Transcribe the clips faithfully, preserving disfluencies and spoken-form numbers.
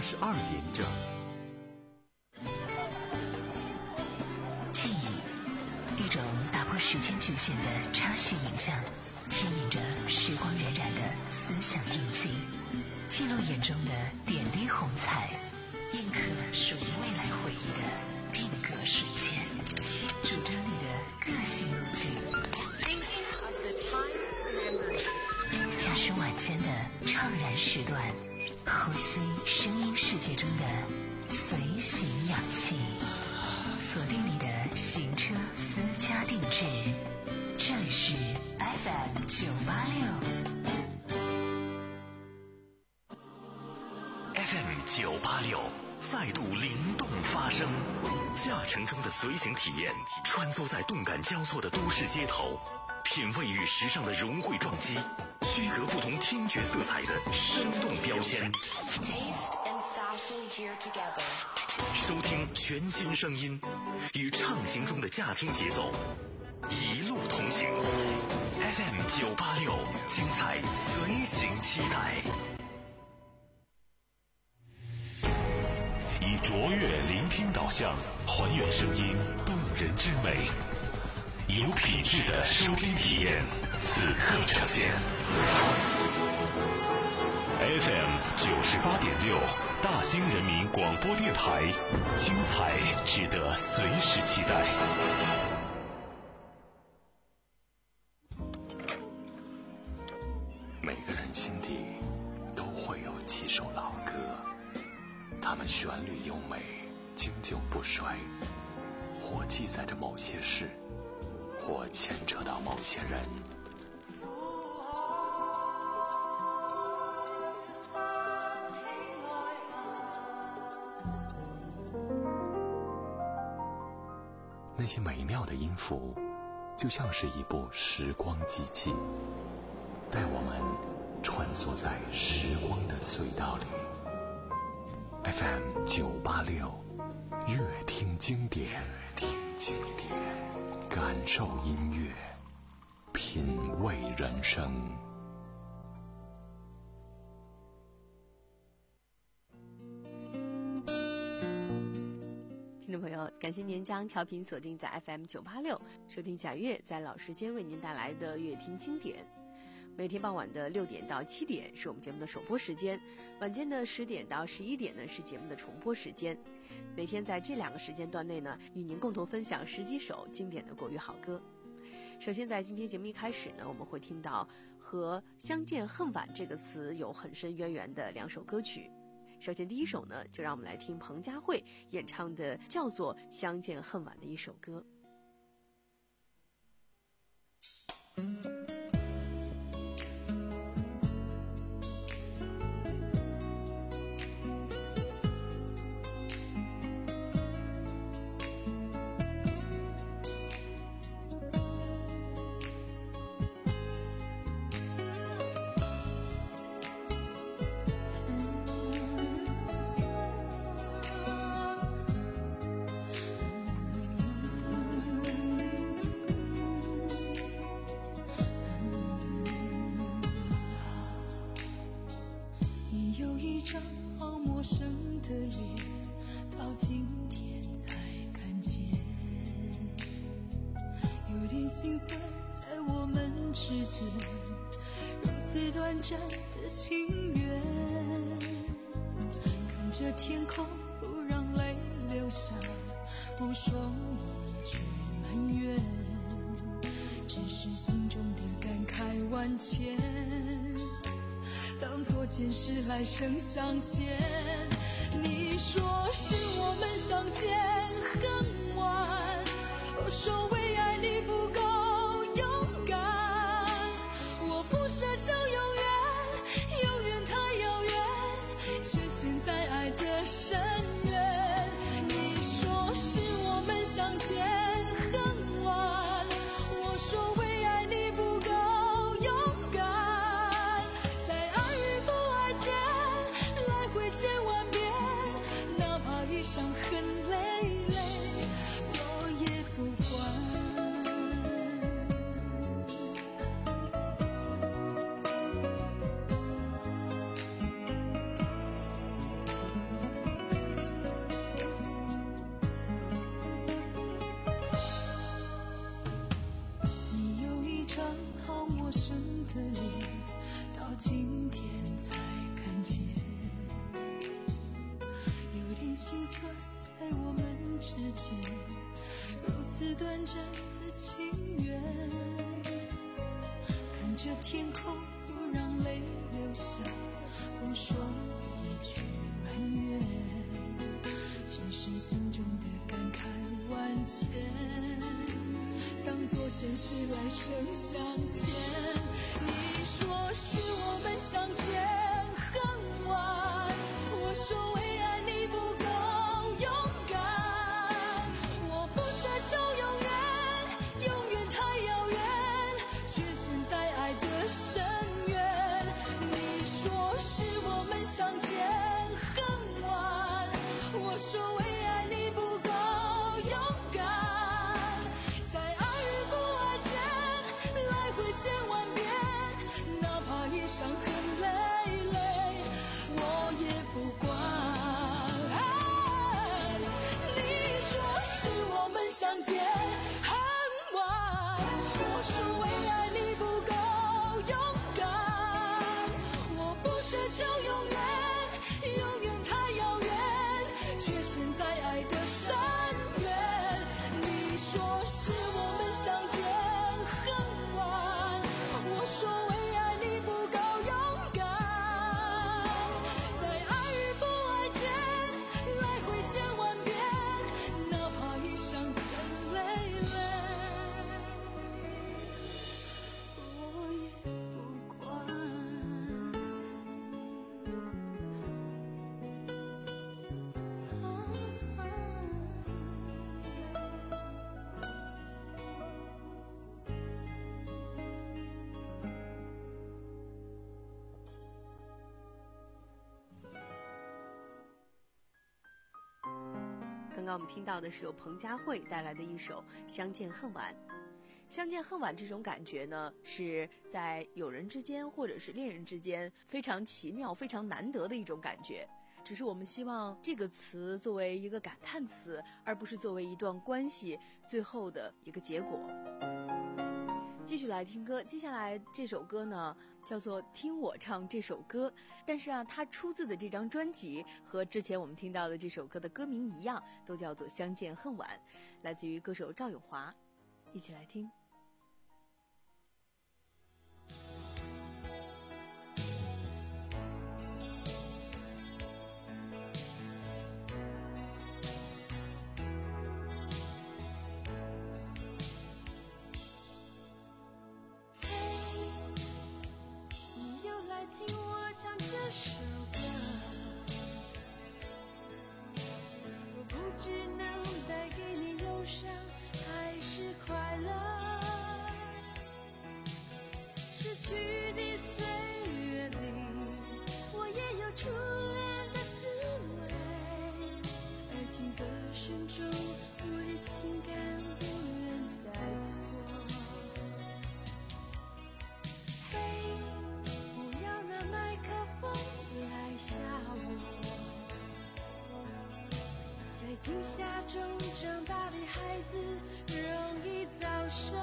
十二连整。 记忆，一种打破时间局限的插叙影像，牵引着时光荏苒的思想印记，记录眼中的点滴红彩，印刻属于未来回忆的定格瞬间，主张你的个性路径。驾驶晚间的怅然时段，呼吸声音世界中的随行氧气，锁定你的行车私家定制，这里是 F M 九八六 F M 九八六再度灵动发声，驾乘中的随行体验，穿梭在动感交错的都市街头，品味与时尚的融汇撞击，区隔不同听觉色彩的生动标签，收听全新声音，与畅行中的驾听节奏一路同行。 F M 九八六精彩随行期待， 以卓越聆听导向还原声音动人之美，有品质的收听体验此刻呈现。 F M 九十八点六大兴人民广播电台，精彩值得随时期待。 每个人心底都会有几首老歌，它们旋律优美，经久不衰，或记载着某些事，或牵扯到某些人。那些美妙的音符，就像是一部时光机器，带我们穿梭在时光的隧道里。F M 九八六，乐听经典，乐听经典，感受音乐，品味人生。 听众朋友，感谢您将调频锁定在 F M 九八六，收听贾悦在老时间为您带来的乐听经典。每天傍晚的六点到七点是我们节目的首播时间，晚间的十点到十一点呢是节目的重播时间。每天在这两个时间段内呢，与您共同分享十几首经典的国语好歌。首先在今天节目一开始呢，我们会听到和相见恨晚这个词有很深渊源的两首歌曲。首先第一首呢，就让我们来听彭佳慧演唱的叫做《相见恨晚》的一首歌。 的情缘，看着天空不让泪流下，不说一句埋怨，只是心中的感慨万千，当作前世来生相见。你说是我们相见恨晚，我说为爱你不够勇敢，我不奢求永远，永远太遥远，却陷在爱的深渊。你说是我们相见恨晚，我说为爱你不够勇敢，在爱与不爱间来回千万遍，哪怕一伤痕累累，我也不管。 在我们之间，如此短暂的情缘。看着天空，不让泪流下，不说一句埋怨，只是心中的感慨万千，当作前世来生相欠。你说是我们相见恨晚，我说为爱你不够勇敢，我不奢求永远，永远太遥远，却陷在爱的深渊。你说是我们相见恨晚，我说为爱你不够勇敢，在爱与不爱间来回千万遍，哪怕一伤痕累累我也不管。你说是我们相见恨晚，我说为爱你不够勇敢，我不奢求永远，永远太遥远，却陷在爱的深渊。你说是我们相见恨晚，我说为爱你不够勇敢，在爱与不爱间来回千万遍，哪怕一伤痕累累我也不管。 刚刚我们听到的是由彭佳慧带来的一首《相见恨晚》。相见恨晚这种感觉呢，是在友人之间或者是恋人之间非常奇妙、非常难得的一种感觉。只是我们希望这个词作为一个感叹词，而不是作为一段关系最后的一个结果。继续来听歌，接下来这首歌呢叫做《听我唱这首歌》，但是啊，它出自的这张专辑和之前我们听到的这首歌的歌名一样，都叫做《相见恨晚》，来自于歌手赵咏华，一起来听。 听我唱这首歌，我不知能带给你忧伤还是快乐。逝去的岁月里，我也有初恋的滋味，而情歌声中，我的情感不愿再错。来吓我，在惊吓中长大的孩子容易早熟。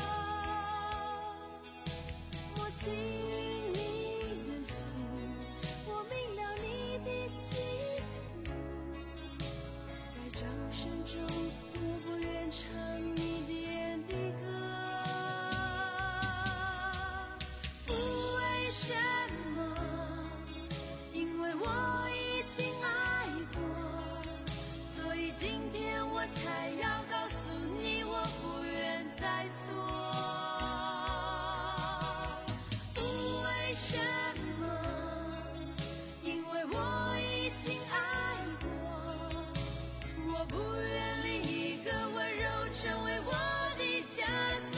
摸清你的心，我明了你的企图，在掌声中我不愿唱你点的歌。为什么？因为我已经爱过，所以今天我才要告诉你，我不愿再错。为什么？因为我已经爱过，我不愿另一个温柔成为我的枷锁。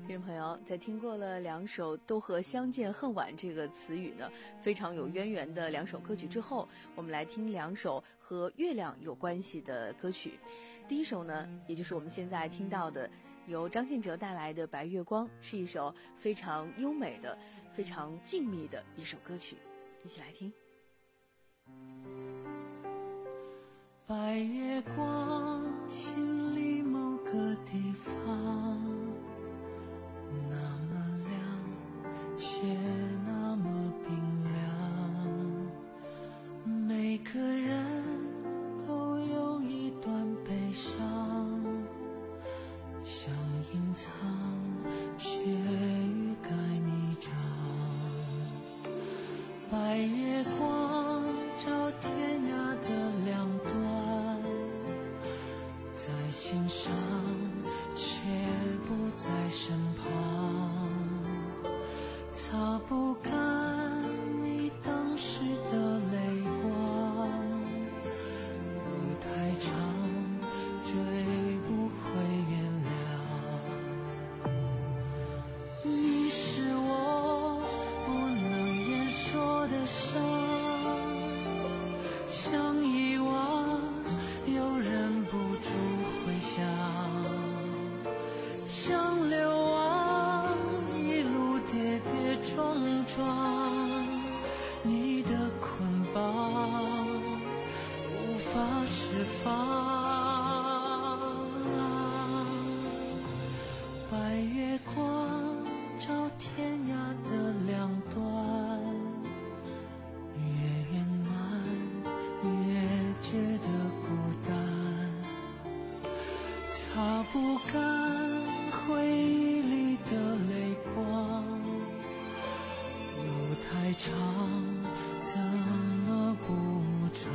听众朋友，在听过了两首都和相见恨晚这个词语呢非常有渊源的两首歌曲之后，我们来听两首和月亮有关系的歌曲。第一首呢，也就是我们现在听到的，由张信哲带来的《白月光》，是一首非常优美的、非常静谧的一首歌曲，一起来听。 白月光，心里某个地方，那么亮，却那么冰凉。每个人都有一段悲伤，想隐藏，却欲盖弥彰。白月光照天涯的两端，在心上，却不在身旁，擦不干你当时的泪光。路太长，追不回原谅。你是我不能言说的伤，想遗忘又忍不住回想，想流亡一路跌跌撞撞，你的捆绑无法释放。白月光照天涯的两端，越圆满越觉得孤单，擦不干回忆里的泪光。路太长，怎么不长？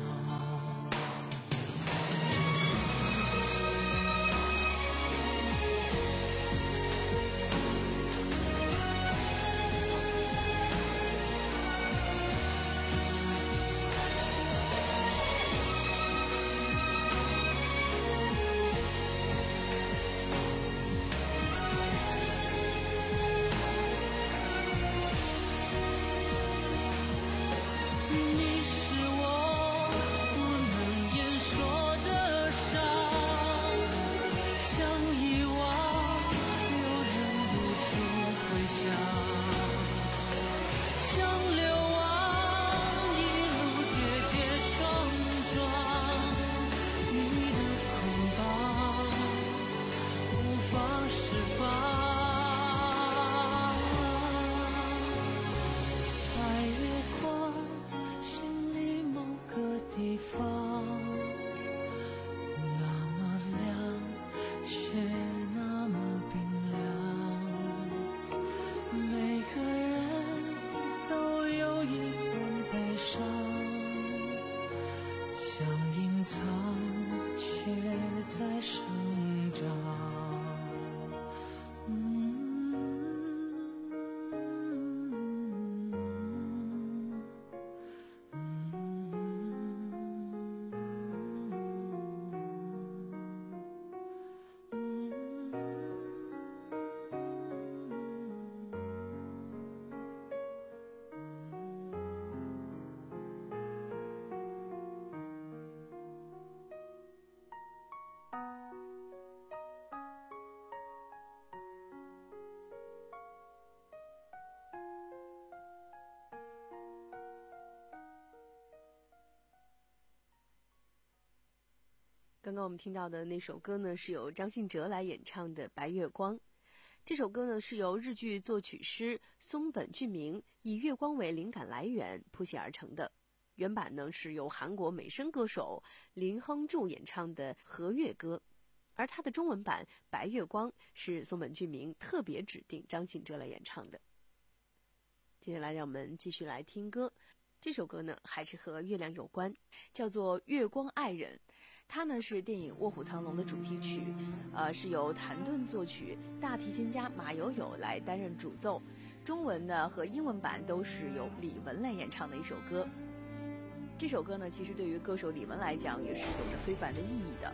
刚刚我们听到的那首歌呢，是由张信哲来演唱的《白月光》。这首歌呢，是由日剧作曲师松本俊明以月光为灵感来源谱写而成的。原版呢是由韩国美声歌手林亨柱演唱的和乐歌，而他的中文版《白月光》是松本俊明特别指定张信哲来演唱的。接下来让我们继续来听歌。这首歌呢还是和月亮有关，叫做《月光爱人》。它呢是电影《卧虎藏龙》的主题曲，呃，是由谭盾作曲，大提琴家马友友来担任主奏。中文呢和英文版都是由李玟来演唱的一首歌。这首歌呢，其实对于歌手李玟来讲也是有着非凡的意义的。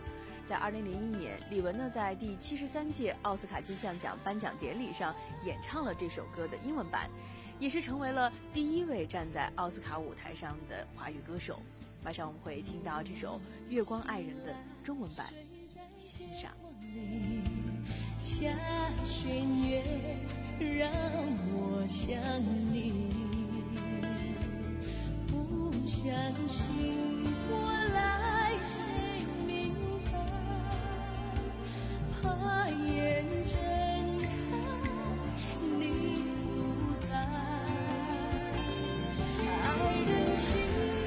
在二零零一年，李玟呢在第七十三届奥斯卡金像奖颁奖典礼上演唱了这首歌的英文版，也是成为了第一位站在奥斯卡舞台上的华语歌手。马上我们会听到这首《月光爱人》的中文版，一起欣赏。 下弦月让我想你，不相信我来谁明白，怕眼睁开你不在，爱人心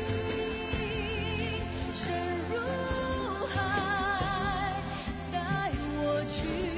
深如海，带我去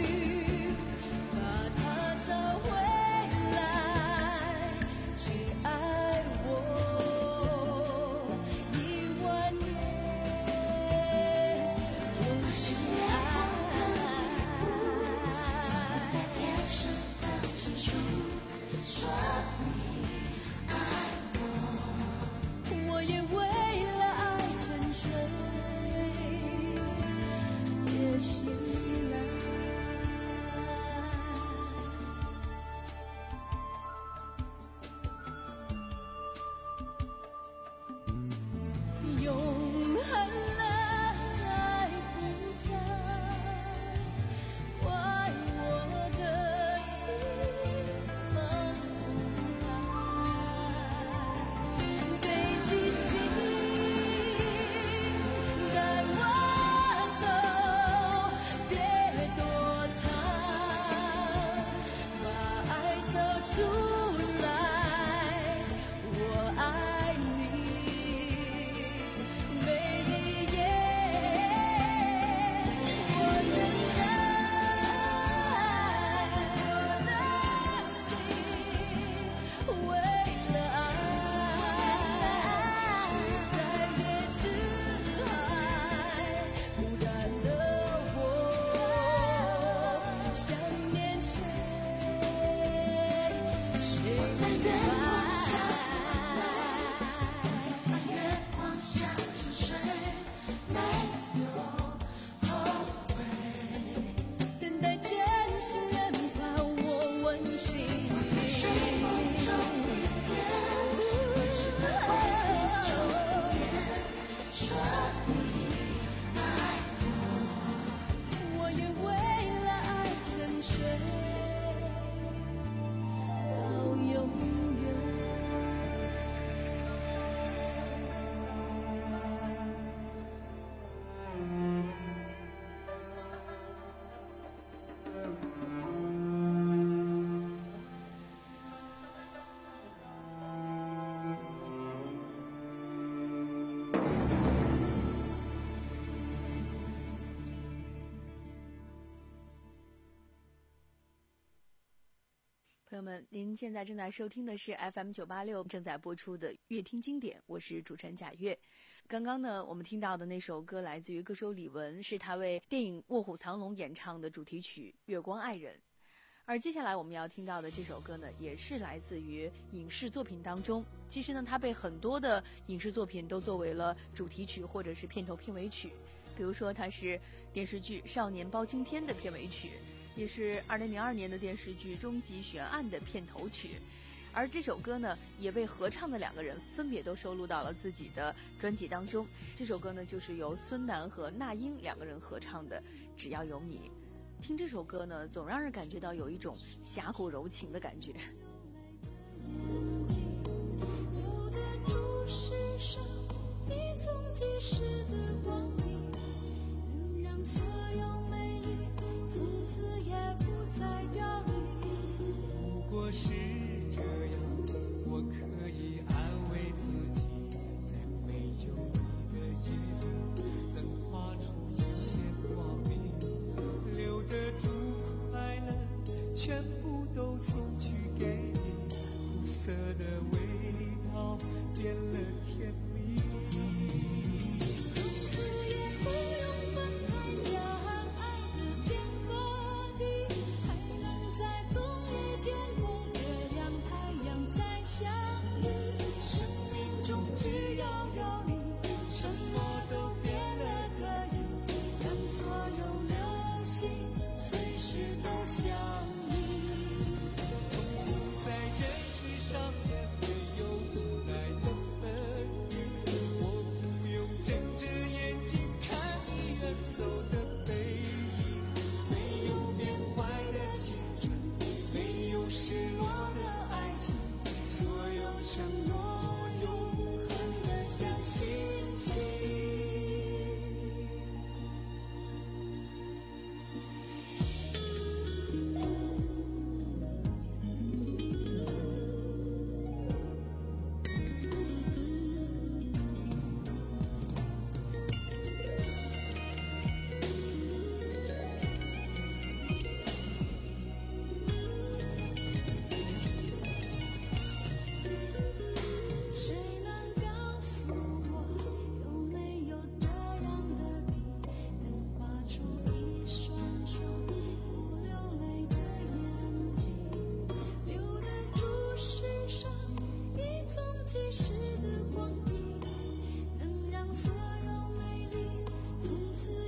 朋友们，您现在正在收听的是 F M 九八六正在播出的乐听经典，我是主持人贾月。刚刚呢，我们听到的那首歌来自于歌手李玟，是她为电影《卧虎藏龙》演唱的主题曲《月光爱人》。而接下来我们要听到的这首歌呢，也是来自于影视作品当中。其实呢，它被很多的影视作品都作为了主题曲或者是片头片尾曲。比如说，它是电视剧《少年包青天》的片尾曲，也是二零零二年的电视剧《终极悬案》的片头曲。而这首歌呢，也被合唱的两个人分别都收录到了自己的专辑当中。这首歌呢，就是由孙楠和那英两个人合唱的《只要有你》。听这首歌呢，总让人感觉到有一种侠骨柔情的感觉。 留得住世上一纵即逝的光明，能让所有美丽从此也不再凋零。 如果是这样，我可以安慰自己，在没有你的夜里，能画出一线光明，留得住快乐，全部都送去给你，苦涩的味道变了甜蜜。 从此也不用分开，相爱的天和地，还能在同一天空，月亮太阳再相遇。生命中只要有你，什么都变得可以，让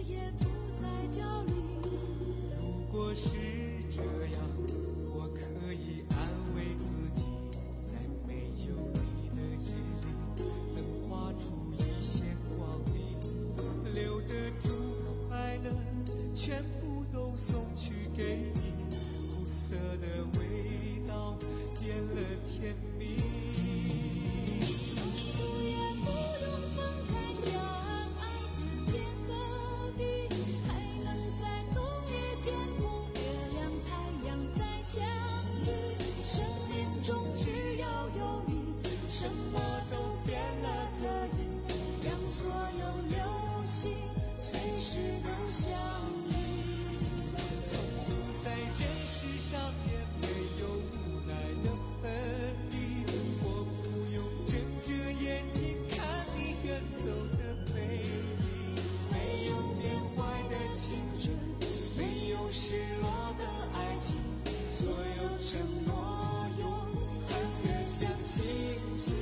也不再凋零。 如果是这样，我可以安慰自己，在没有你的夜里，能画出一线光明，留得住快乐，全部都送去给你，苦涩的味道变了甜蜜。 从此也不用分开，相爱的天和地，还能在同一天空，月亮太阳再相遇。生命中只要有你，什么都变了，可以让所有流星随时都相遇。 从此在人世上也没有无奈的分离，我不用睁着眼睛看你远走的背影，没有缅怀的青春，没有失落的爱情，所有承诺永恒的像星星。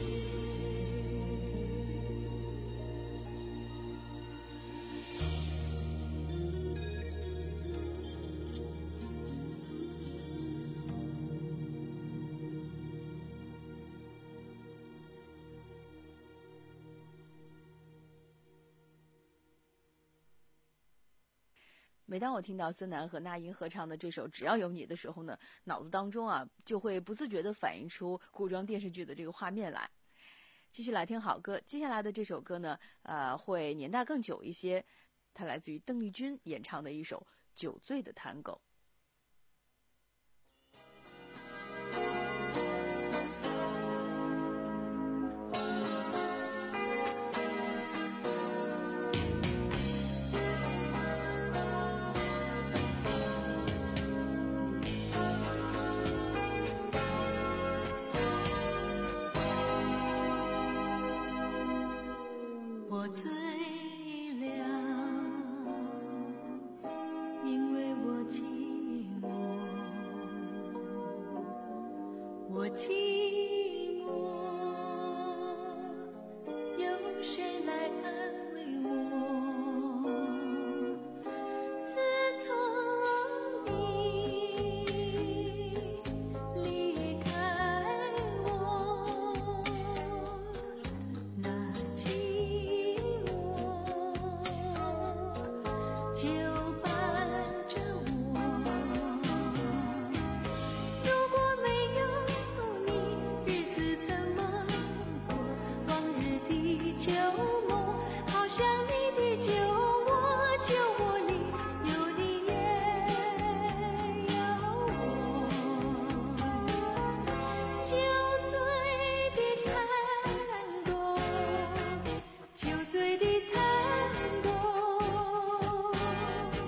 每当我听到孙楠和那英合唱的这首《只要有你》的时候呢，脑子当中啊就会不自觉地反映出古装电视剧的这个画面来。继续来听好歌，接下来的这首歌呢，呃，会年代更久一些，它来自于邓丽君演唱的一首《酒醉的探戈》。 我醉了，因为我寂寞，我寂寞，有谁来安慰我？自从你离开我，那寂就伴着我。如果没有你，日子怎么过？往日的旧梦，好像你的酒窝，酒窝里有你也有我。酒醉的探戈，酒醉的探戈。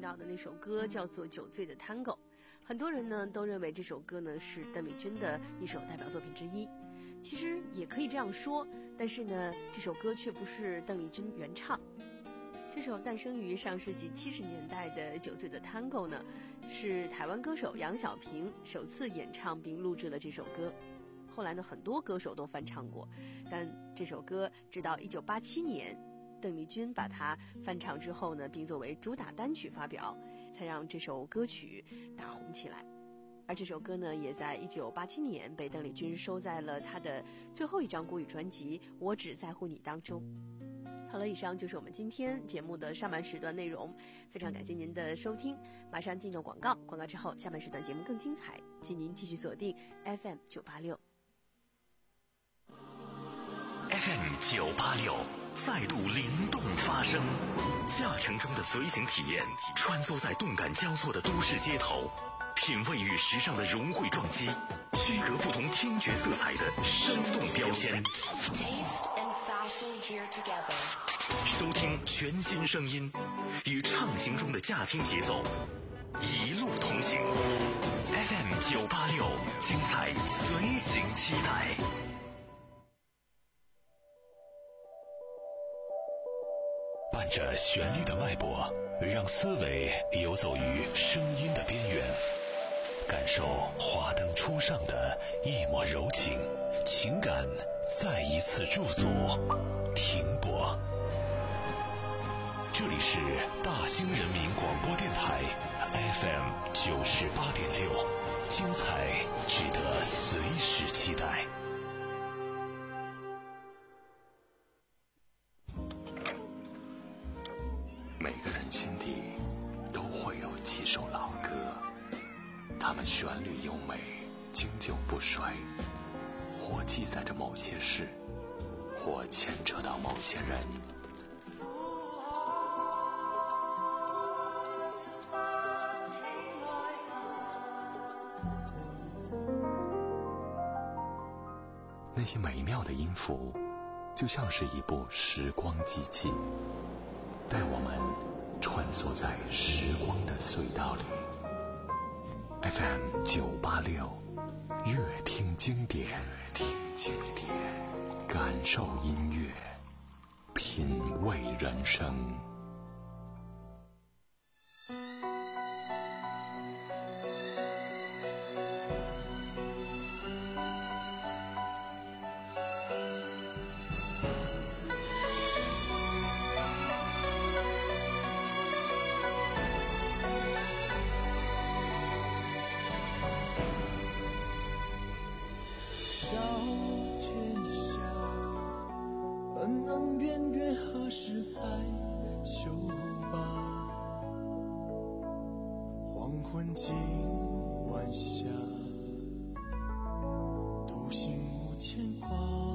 到的那首歌叫做《酒醉的 Tango》，很多人呢都认为这首歌呢是邓丽君的一首代表作品之一。其实也可以这样说，但是呢，这首歌却不是邓丽君原唱。这首诞生于上世纪七十年代的《酒醉的 Tango》呢，是台湾歌手杨小萍首次演唱并录制了这首歌。后来呢，很多歌手都翻唱过，但这首歌直到一九八七年，邓丽君把它翻唱之后呢，并作为主打单曲发表，才让这首歌曲大红起来。而这首歌呢，也在一九八七年被邓丽君收在了她的最后一张国语专辑《我只在乎你》当中。好了，以上就是我们今天节目的上半时段内容，非常感谢您的收听。马上进入广告，广告之后下半时段节目更精彩，请您继续锁定 F M 九八六。 F M 九八六再度灵动发声，驾乘中的随行体验，穿梭在动感交错的都市街头，品味与时尚的融汇撞击，区隔不同听觉色彩的生动标签。收听全新声音，与畅行中的驾听节奏，一路同行。F M 九八六，精彩随行期待。 伴着旋律的脉搏，让思维游走于声音的边缘，感受华灯初上的一抹柔情，情感再一次驻足停泊。这里是大兴人民广播电台 F M 九十八点六，精彩值得随时期待。 每个人心底都会有几首老歌，它们旋律优美，经久不衰，或记载着某些事，或牵扯到某些人。那些美妙的音符，就像是一部时光机器，带我们穿梭在时光的隧道里。 F M 九八六，乐听经典，听经典，感受音乐，品味人生。 恩恩怨怨何时才休罢？黄昏今晚霞，独行无牵挂。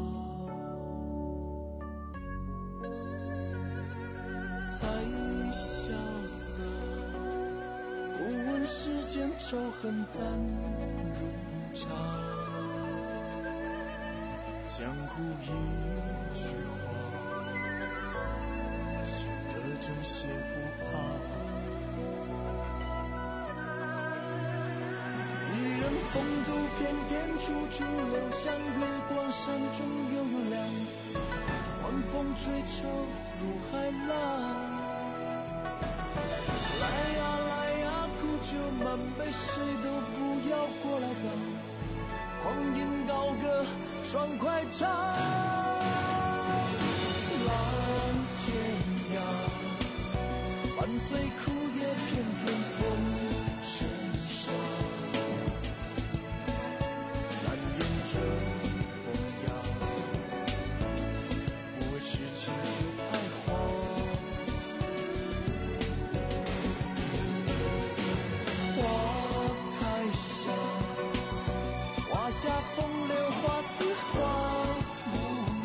才萧瑟，不问世间仇恨淡如茶。江湖一句话，心得正邪不怕。一人风度翩翩，处处留香。月光山中悠悠亮，晚风吹愁如海浪。来呀来呀，苦酒满杯，谁都不要过来挡。狂饮高歌，爽快唱，蓝天涯，伴随枯叶片片风尘沙，难言这风雅，不为痴情就爱花。花台上，画下风流花似花无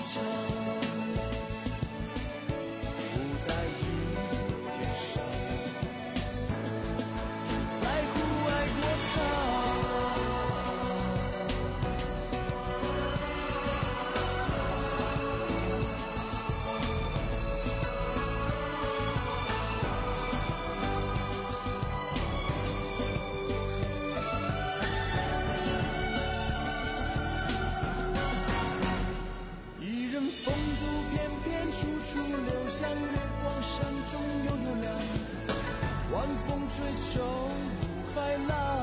晚风吹愁海浪。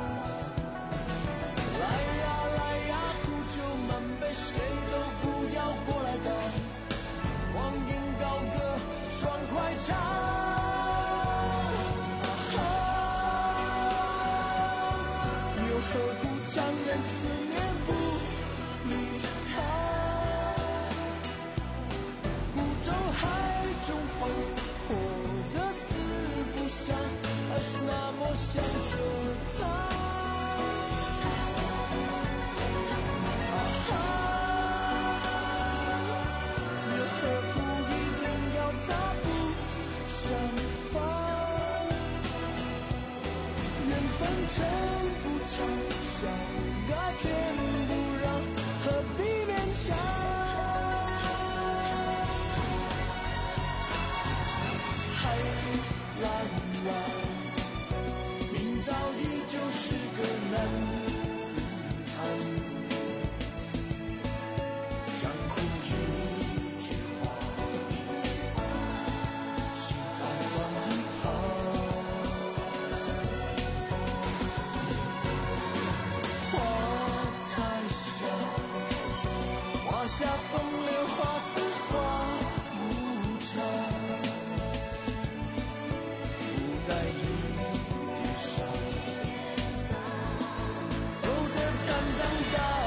来呀来呀，苦酒满杯，谁都不要过来挡。光阴高歌，爽快唱。啊，又何苦强忍思念不离开？孤舟海中放，活得四不像，还是那么想着他。尘不长，相爱偏不让，何必勉强？海蓝蓝，明朝依旧是个男子汉。江湖一句话，心爱放一旁。下风流花似花无常，不带一点伤，走得坦荡荡。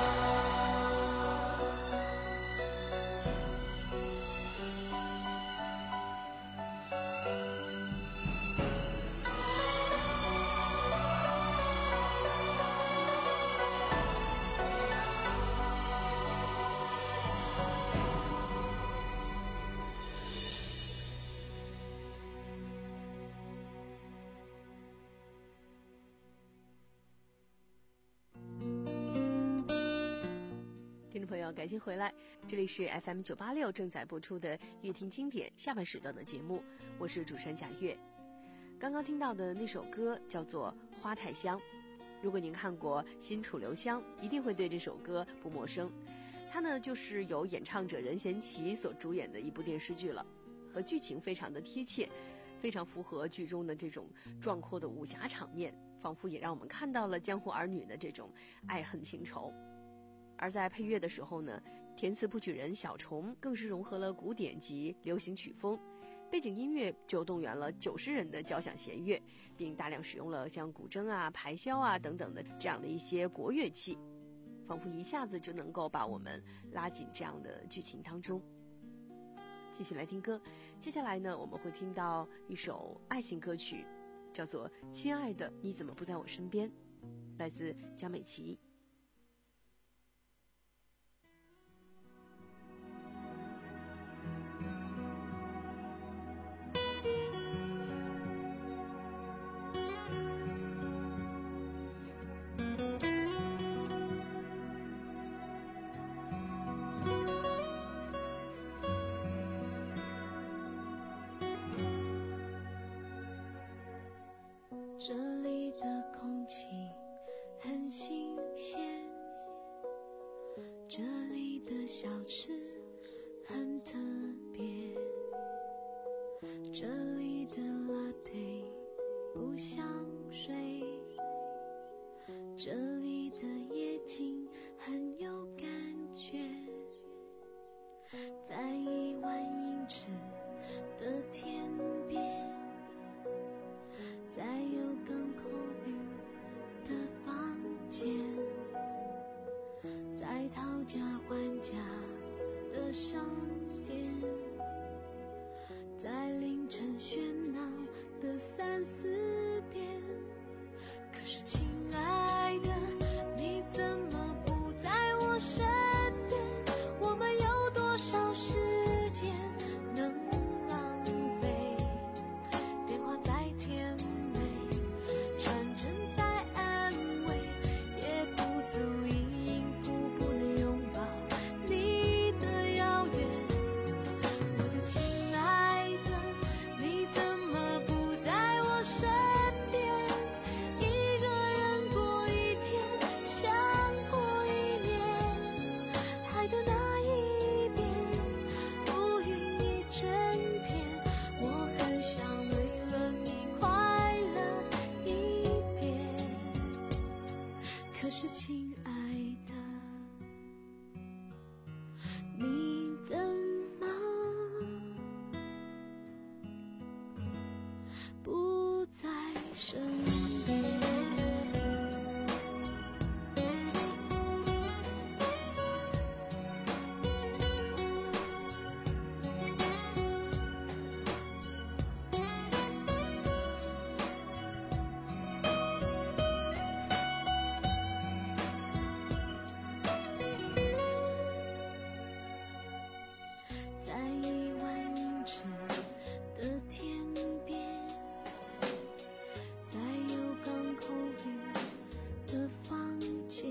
听众朋友，感谢回来，这里是 F M 九八六正在播出的乐听经典下半时段的节目，我是主持人贾月。刚刚听到的那首歌叫做《花太香》，如果您看过《新楚留香》，一定会对这首歌不陌生。它呢就是由演唱者任贤齐所主演的一部电视剧了，和剧情非常的贴切，非常符合剧中的这种壮阔的武侠场面，仿佛也让我们看到了江湖儿女的这种爱恨情仇。而在配乐的时候呢，填词谱曲人小虫更是融合了古典及流行曲风，背景音乐就动员了九十人的交响弦乐，并大量使用了像古筝啊、排箫啊等等的这样的一些国乐器，仿佛一下子就能够把我们拉进这样的剧情当中。继续来听歌，接下来呢，我们会听到一首爱情歌曲，叫做《亲爱的你怎么不在我身边》，来自江美琪。 这里的空气很新鲜，这里的小吃很特别，这里的 latte 不像水，这里的夜景很有感觉，在一万英尺的天边，在有港口 view 的房间，在讨价还价的商店，在凌晨喧闹的三四点。可是亲爱的，你怎么不在我身边？我们有多少时间能浪费？电话再甜美，传真再安慰，也不足以应付不能拥抱你的遥远。我的亲爱的，你怎么不在我身身边。在一万英尺的天边，在有港口雨的房间，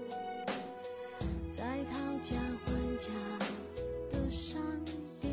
在讨价还价的商店，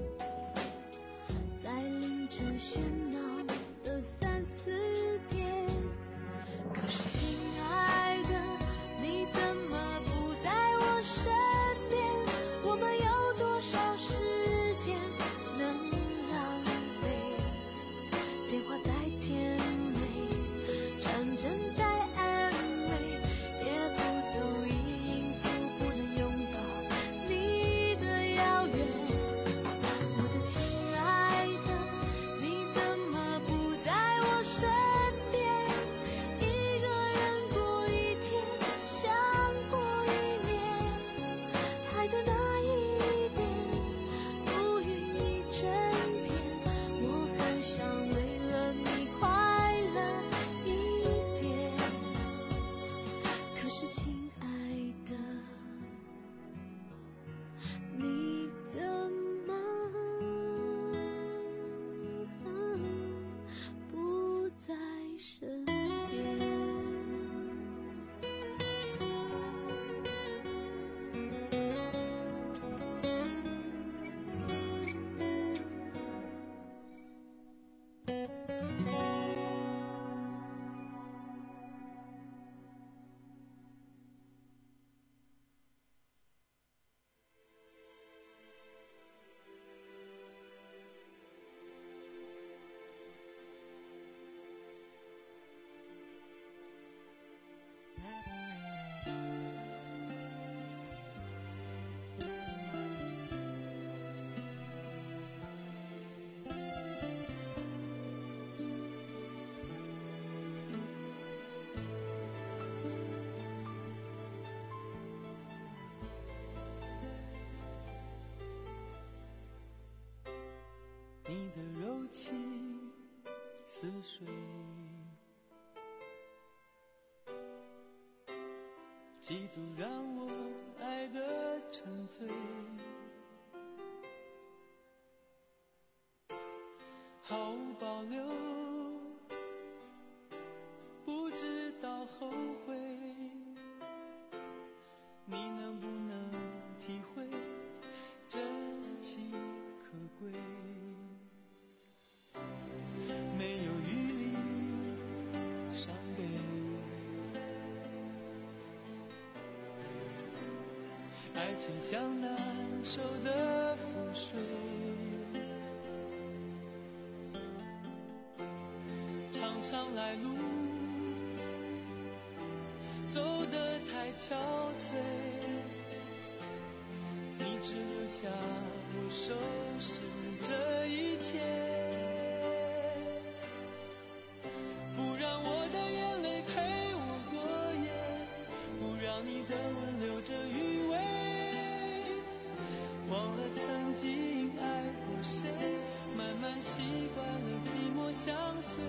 在凌晨喧闹的三四点。可是亲爱的，你怎么不在我身边？我们有多少时间能浪费？电话在甜美，传真在安慰，也不足以应付不能拥抱你的遥远。我的亲爱的，你怎么不在我身边？一个人过一天，像过一年，爱的那一点乌云一整片。我很想为了你快乐一点，可是亲爱的，你怎么不在身边？ 你的柔情似水，几度让我爱得沉醉，毫无保留，不知道后悔。你能不能体会真情可贵？没有余力伤悲，爱情像难收的覆水，长长来路走得太憔悴，你只留下我收拾这一切。不让我的眼泪陪我过夜，不让你的吻留着余味，忘了曾经爱过谁，慢慢习惯了寂寞相随。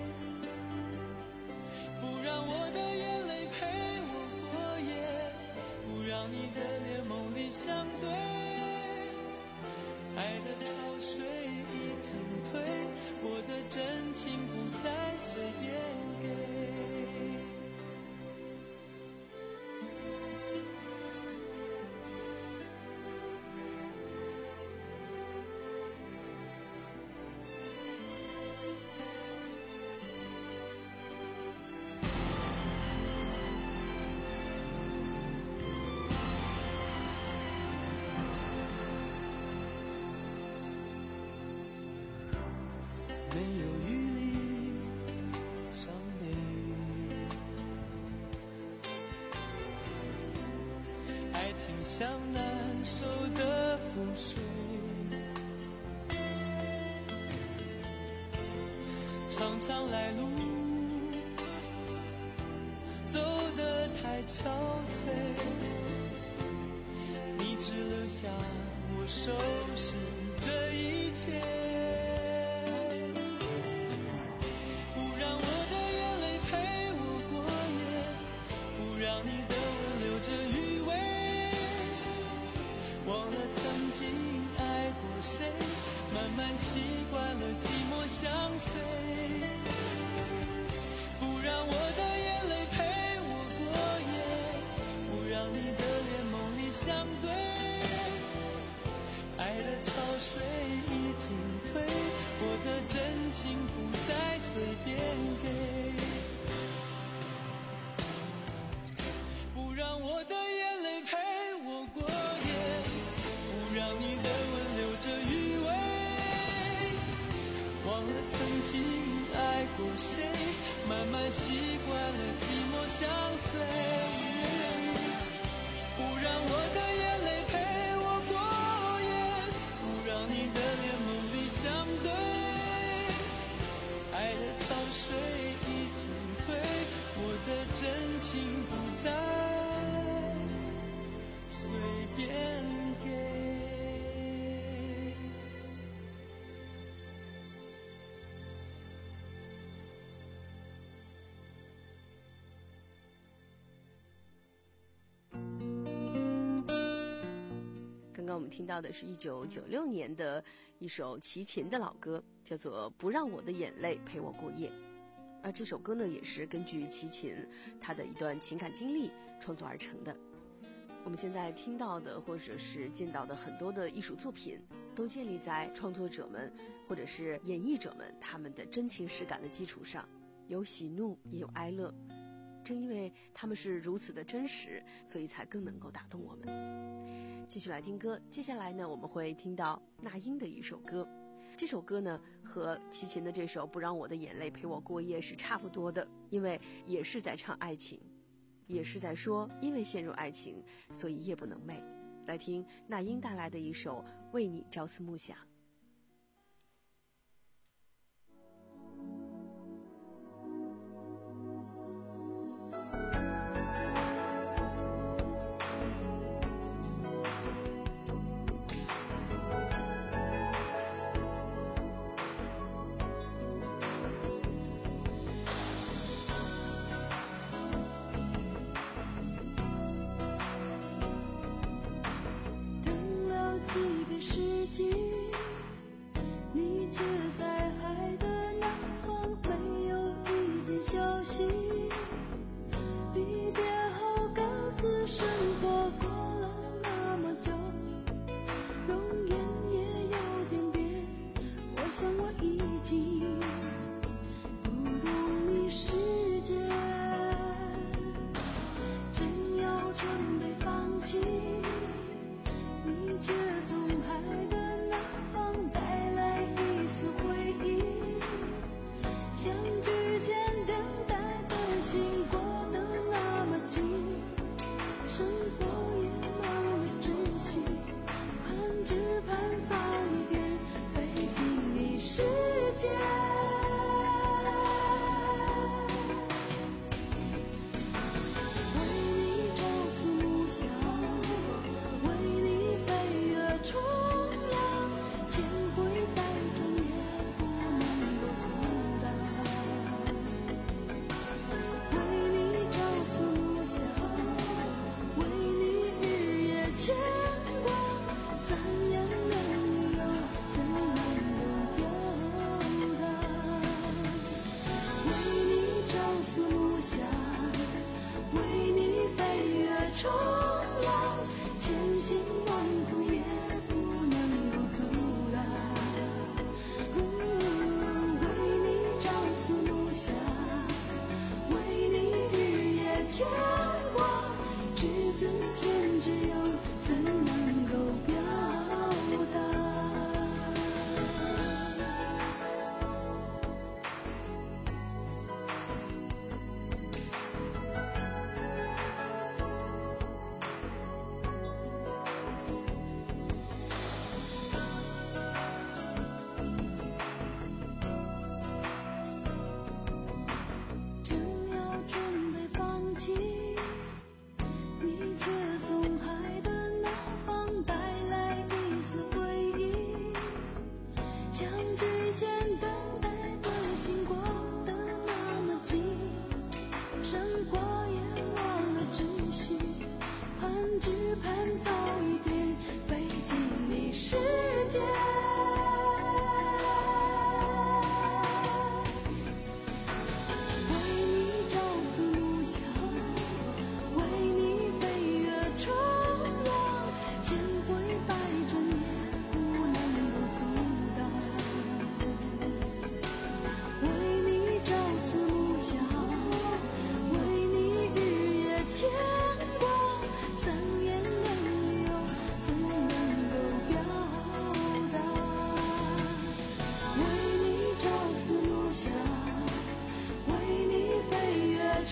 不让我的眼泪陪我过夜，不让你的脸梦里相对，爱的潮水已经退，我的真情不再随便给。没有余力伤悲，爱情像难收的覆水，长常常来路走得太憔悴，你只留下我收拾这一切，不让我的眼泪陪我过夜，不让你的吻留着余味，忘了曾经爱过谁，慢慢习惯了寂寞相随，不让我的眼泪陪我过夜，不让你的脸梦里相对，爱的潮水已经退，我的真情不再随便给，不让我的眼泪陪我过夜，不让你的吻留着余味，忘了曾经爱过谁，慢慢习惯了寂寞相随，不让我的眼泪陪我过夜，不让你的脸梦里相对，爱的潮水已经退，我的真情不再随便给。 刚刚我们听到的是一九九六年的一首齐秦的老歌，叫做《不让我的眼泪陪我过夜》。而这首歌呢，也是根据齐秦他的一段情感经历创作而成的。我们现在听到的或者是见到的很多的艺术作品，都建立在创作者们或者是演绎者们他们的真情实感的基础上，有喜怒也有哀乐。正因为他们是如此的真实，所以才更能够打动我们。继续来听歌，接下来呢，我们会听到那英的一首歌。这首歌呢，和齐秦的这首《不让我的眼泪陪我过夜》是差不多的，因为也是在唱爱情，也是在说因为陷入爱情，所以夜不能寐。来听那英带来的一首《为你朝思暮想》。 几个世纪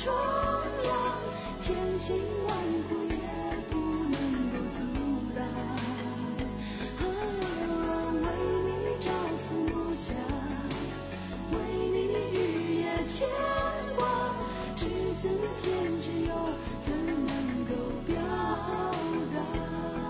重阳，千辛万苦也不能够阻挡。哦，为你朝思暮想，为你日夜牵挂，只字偏执又怎能够表达？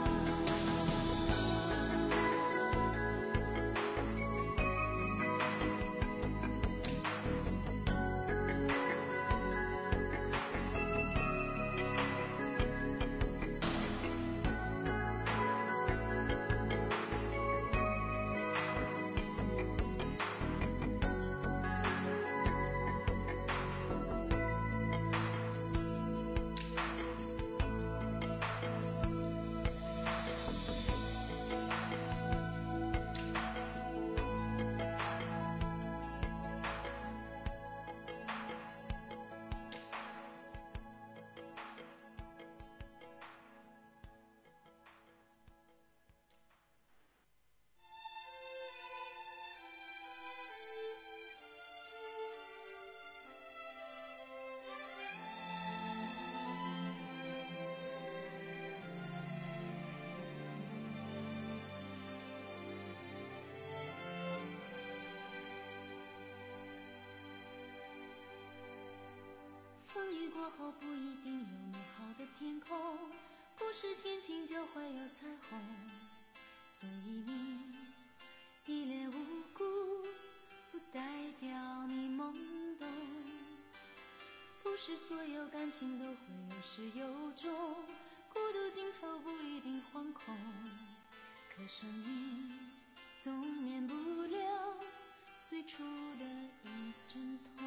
风雨过后不一定有美好的天空，不是天晴就会有彩虹，所以你一脸无辜，不代表你懵懂。不是所有感情都会有始有终，孤独尽头不一定惶恐，可生命总免不了最初的一阵痛。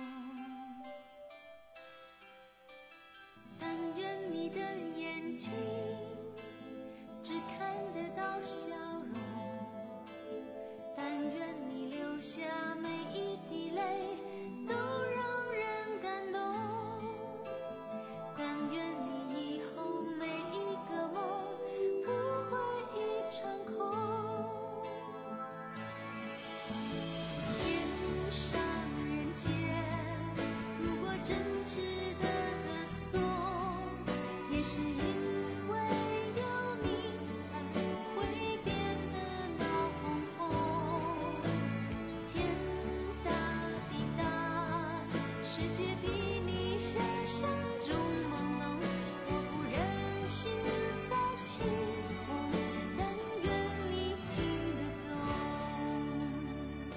但愿你的眼睛只看得到笑容，但愿你流下每一滴泪都让人感动，但愿你以后每一个梦不会一场空。天上人间，如果真值得歌颂，也是因为有你才会变得闹哄哄。天大地大，世界比你想象中朦胧，我不忍心再起哄，但愿你听得懂。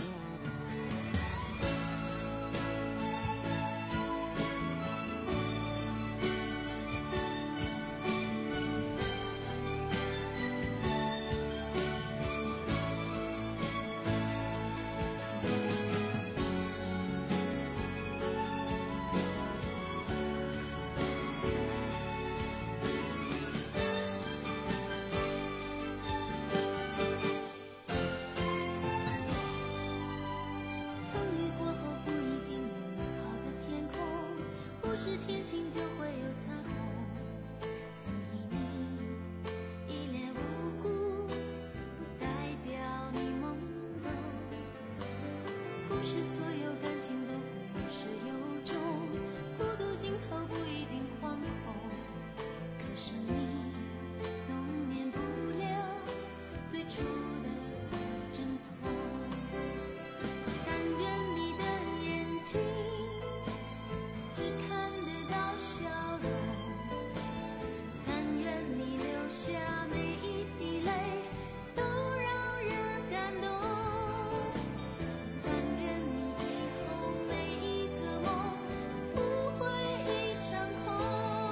风雨过后不一定有美好的天空，不是天晴就会有彩虹，所以你一脸无辜，不代表你懵懂。不是所有感情都会有始有终，孤独尽头不一定惶恐，可是你总免不了最初的一阵痛。但愿你的眼睛只看得到笑容，但愿你流下每一滴泪都让人感动，但愿你以后每一个梦不会一场空。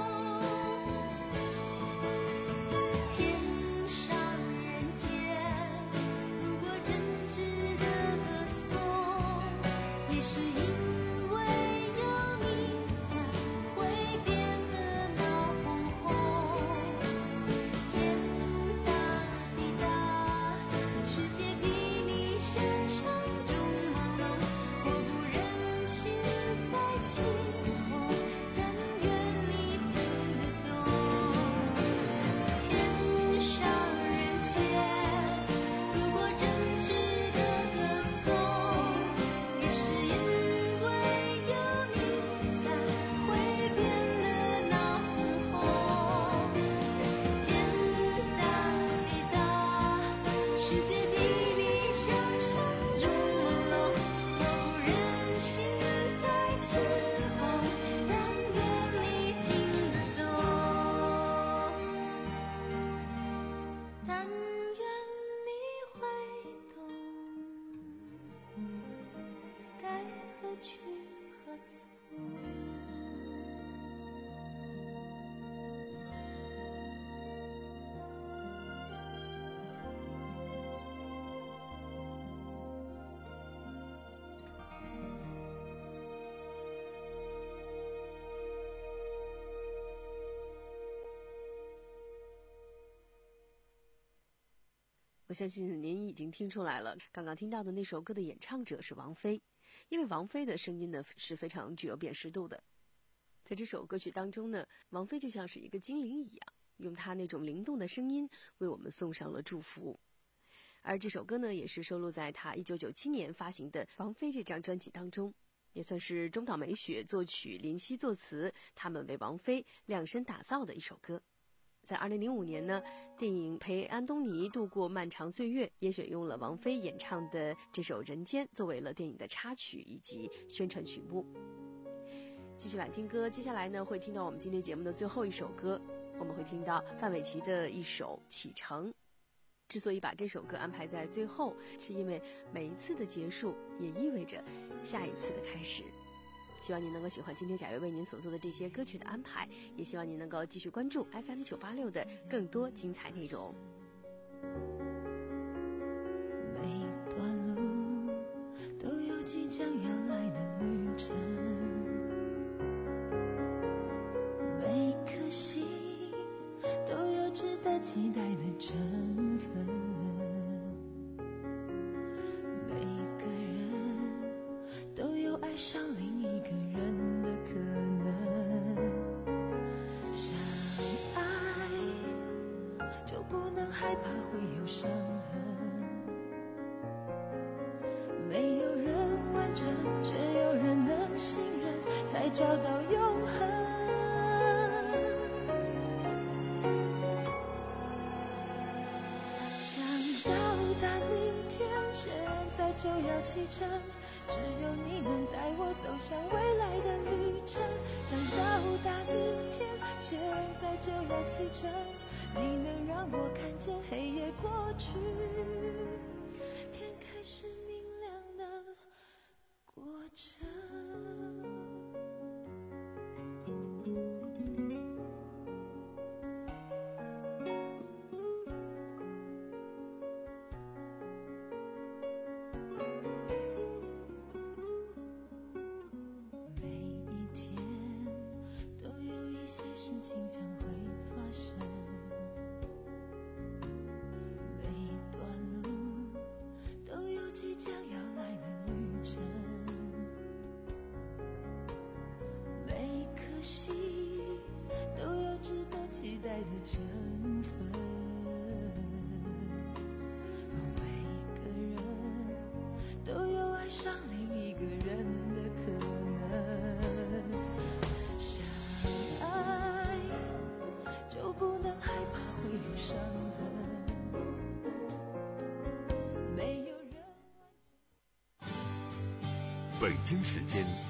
天上人间，如果真值得歌颂，也是因为有你才会变得闹哄哄。天大地大，世界比你想象中朦胧，我不忍心再起哄，但愿你听得懂。天上人间，如果真值得歌颂，也是因为我相信您已经听出来了，刚刚听到的那首歌的演唱者是王菲，因为王菲的声音呢是非常具有辨识度的。在这首歌曲当中呢，王菲就像是一个精灵一样，用她那种灵动的声音为我们送上了祝福。而这首歌呢，也是收录在她一九九七年发行的《王菲》这张专辑当中，也算是中岛美雪作曲、林夕作词，他们为王菲量身打造的一首歌。在二零零五年呢，电影《陪安东尼度过漫长岁月》也选用了王菲演唱的这首《人间》作为了电影的插曲以及宣传曲目。继续来听歌，接下来呢会听到我们今天节目的最后一首歌，我们会听到范玮琪的一首《启程》。之所以把这首歌安排在最后，是因为每一次的结束也意味着下一次的开始。希望您能够喜欢今天贾月为您所做的这些歌曲的安排，也希望您能够继续关注 F M 九八六 的更多精彩内容。 每段路都有即将要来的旅程，每颗心都有值得期待的成分，每个人都有爱上另一个人的可能。相爱就不能害怕会有伤痕，没有人完整，却有人能信任，才找到永恒。现在就要启程，只有你能带我走向未来的旅程。想到达明天，现在就要启程，你能让我看见黑夜过去，天开始明亮的过程。事情将会发生，每段路都有即将要来的旅程，每颗心都有值得期待的成分，每个人都有爱上另一个人的可能。相爱就不能害怕会有伤痕，没有人。 北京时间